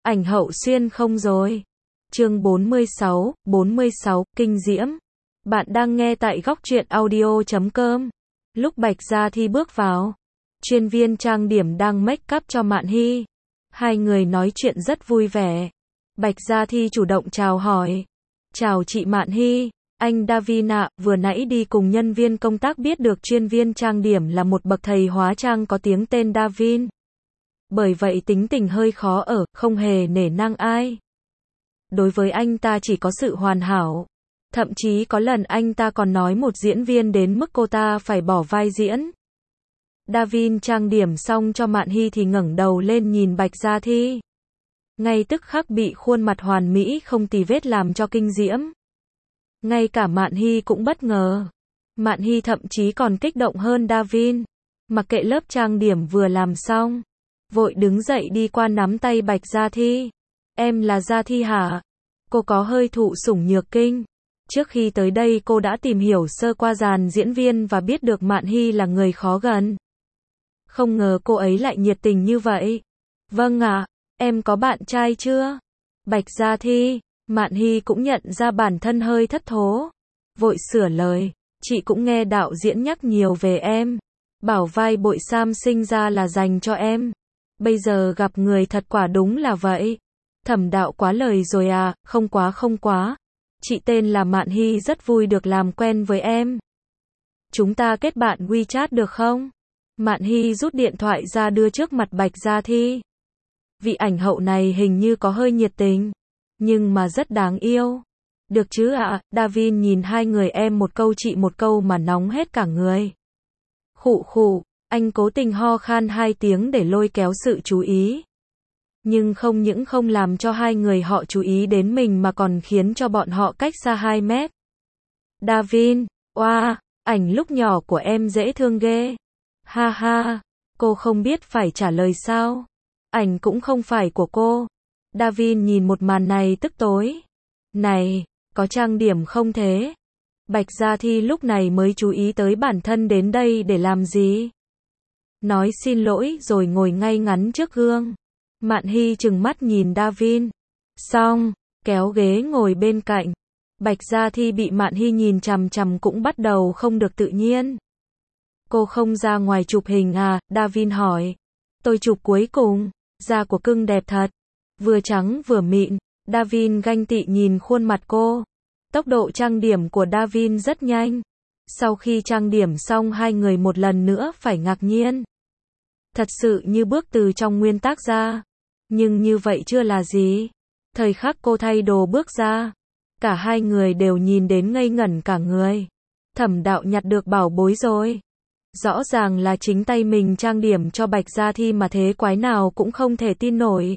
ảnh hậu xuyên không rồi. Chương 46, kinh diễm. Bạn đang nghe tại góc truyện audio.com. Lúc Bạch Gia Thi bước vào, chuyên viên trang điểm đang make up cho Mạn Hy. Hai người nói chuyện rất vui vẻ. Bạch Gia Thi chủ động chào hỏi. Chào chị Mạn Hy, anh David ạ, vừa nãy đi cùng nhân viên công tác biết được chuyên viên trang điểm là một bậc thầy hóa trang có tiếng tên David. Bởi vậy tính tình hơi khó ở, không hề nể nang ai. Đối với anh ta chỉ có sự hoàn hảo. Thậm chí có lần anh ta còn nói một diễn viên đến mức cô ta phải bỏ vai diễn. David trang điểm xong cho Mạn Hy thì ngẩng đầu lên nhìn Bạch Gia Thi. Ngay tức khắc bị khuôn mặt hoàn mỹ không tì vết làm cho kinh diễm. Ngay cả Mạn Hy cũng bất ngờ. Mạn Hy thậm chí còn kích động hơn David. Mặc kệ lớp trang điểm vừa làm xong, vội đứng dậy đi qua nắm tay Bạch Gia Thi. Em là Gia Thi hả? Cô có hơi thụ sủng nhược kinh. Trước khi tới đây cô đã tìm hiểu sơ qua dàn diễn viên và biết được Mạn Hy là người khó gần. Không ngờ cô ấy lại nhiệt tình như vậy. Vâng ạ, em có bạn trai chưa? Bạch Gia Thi, Mạn Hy cũng nhận ra bản thân hơi thất thố. Vội sửa lời, chị cũng nghe đạo diễn nhắc nhiều về em. Bảo vai bội sam sinh ra là dành cho em. Bây giờ gặp người thật quả đúng là vậy. Thẩm đạo quá lời rồi à, không quá. Chị tên là Mạn Hy, rất vui được làm quen với em. Chúng ta kết bạn WeChat được không? Mạn Hy rút điện thoại ra đưa trước mặt Bạch Gia Thi. Vị ảnh hậu này hình như có hơi nhiệt tình, nhưng mà rất đáng yêu. Được chứ ạ? David nhìn hai người em một câu chị một câu mà nóng hết cả người. Khụ, anh cố tình ho khan 2 tiếng để lôi kéo sự chú ý. Nhưng không những không làm cho hai người họ chú ý đến mình mà còn khiến cho bọn họ cách xa 2 mét. David, oa, ảnh lúc nhỏ của em dễ thương ghê. Ha ha, cô không biết phải trả lời sao? Ảnh cũng không phải của cô. David nhìn một màn này tức tối. Này, có trang điểm không thế? Bạch Gia Thi lúc này mới chú ý tới bản thân đến đây để làm gì. Nói xin lỗi rồi ngồi ngay ngắn trước gương. Mạn Hy trừng mắt nhìn David. Xong, kéo ghế ngồi bên cạnh. Bạch Gia Thi bị Mạn Hy nhìn chằm chằm cũng bắt đầu không được tự nhiên. Cô không ra ngoài chụp hình à? David hỏi. Tôi chụp cuối cùng. Da của cưng đẹp thật. Vừa trắng vừa mịn. David ganh tị nhìn khuôn mặt cô. Tốc độ trang điểm của David rất nhanh. Sau khi trang điểm xong hai người một lần nữa phải ngạc nhiên. Thật sự như bước từ trong nguyên tác ra. Nhưng như vậy chưa là gì. Thời khắc cô thay đồ bước ra, cả hai người đều nhìn đến ngây ngẩn cả người. Thẩm đạo nhặt được bảo bối rồi. Rõ ràng là chính tay mình trang điểm cho Bạch Gia Thi mà thế quái nào cũng không thể tin nổi.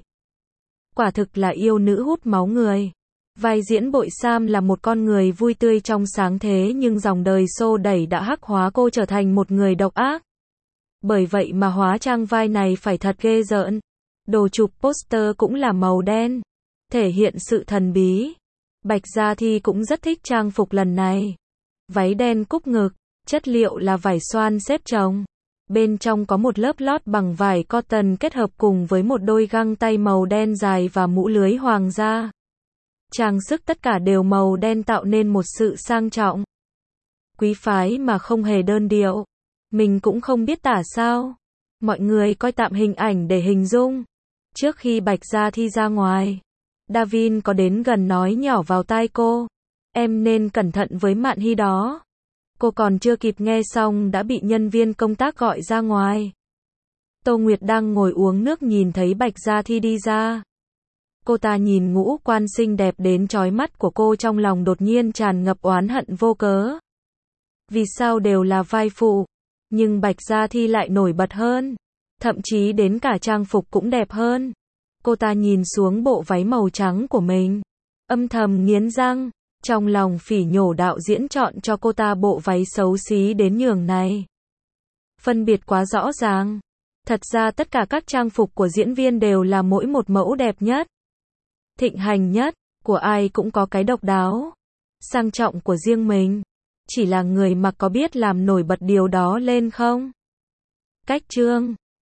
Quả thực là yêu nữ hút máu người. Vai diễn bội sam là một con người vui tươi trong sáng thế nhưng dòng đời xô đẩy đã hắc hóa cô trở thành một người độc ác. Bởi vậy mà hóa trang vai này phải thật ghê rợn. Đồ chụp poster cũng là màu đen, thể hiện sự thần bí. Bạch Gia Thi cũng rất thích trang phục lần này. Váy đen cúc ngực, chất liệu là vải xoan xếp chồng. Bên trong có một lớp lót bằng vải cotton kết hợp cùng với một đôi găng tay màu đen dài và mũ lưới hoàng gia. Trang sức tất cả đều màu đen tạo nên một sự sang trọng, quý phái mà không hề đơn điệu. Mình cũng không biết tả sao. Mọi người coi tạm hình ảnh để hình dung. Trước khi Bạch Gia Thi ra ngoài, David có đến gần nói nhỏ vào tai cô. Em nên cẩn thận với Mạn Hy đó. Cô còn chưa kịp nghe xong đã bị nhân viên công tác gọi ra ngoài. Tô Nguyệt đang ngồi uống nước nhìn thấy Bạch Gia Thi đi ra. Cô ta nhìn ngũ quan xinh đẹp đến chói mắt của cô, trong lòng đột nhiên tràn ngập oán hận vô cớ. Vì sao đều là vai phụ, nhưng Bạch Gia Thi lại nổi bật hơn. Thậm chí đến cả trang phục cũng đẹp hơn. Cô ta nhìn xuống bộ váy màu trắng của mình, âm thầm nghiến răng, trong lòng phỉ nhổ đạo diễn chọn cho cô ta bộ váy xấu xí đến nhường này. Phân biệt quá rõ ràng. Thật ra tất cả các trang phục của diễn viên đều là mỗi một mẫu đẹp nhất, thịnh hành nhất, của ai cũng có cái độc đáo, sang trọng của riêng mình. Chỉ là người mặc có biết làm nổi bật điều đó lên không? Cách trương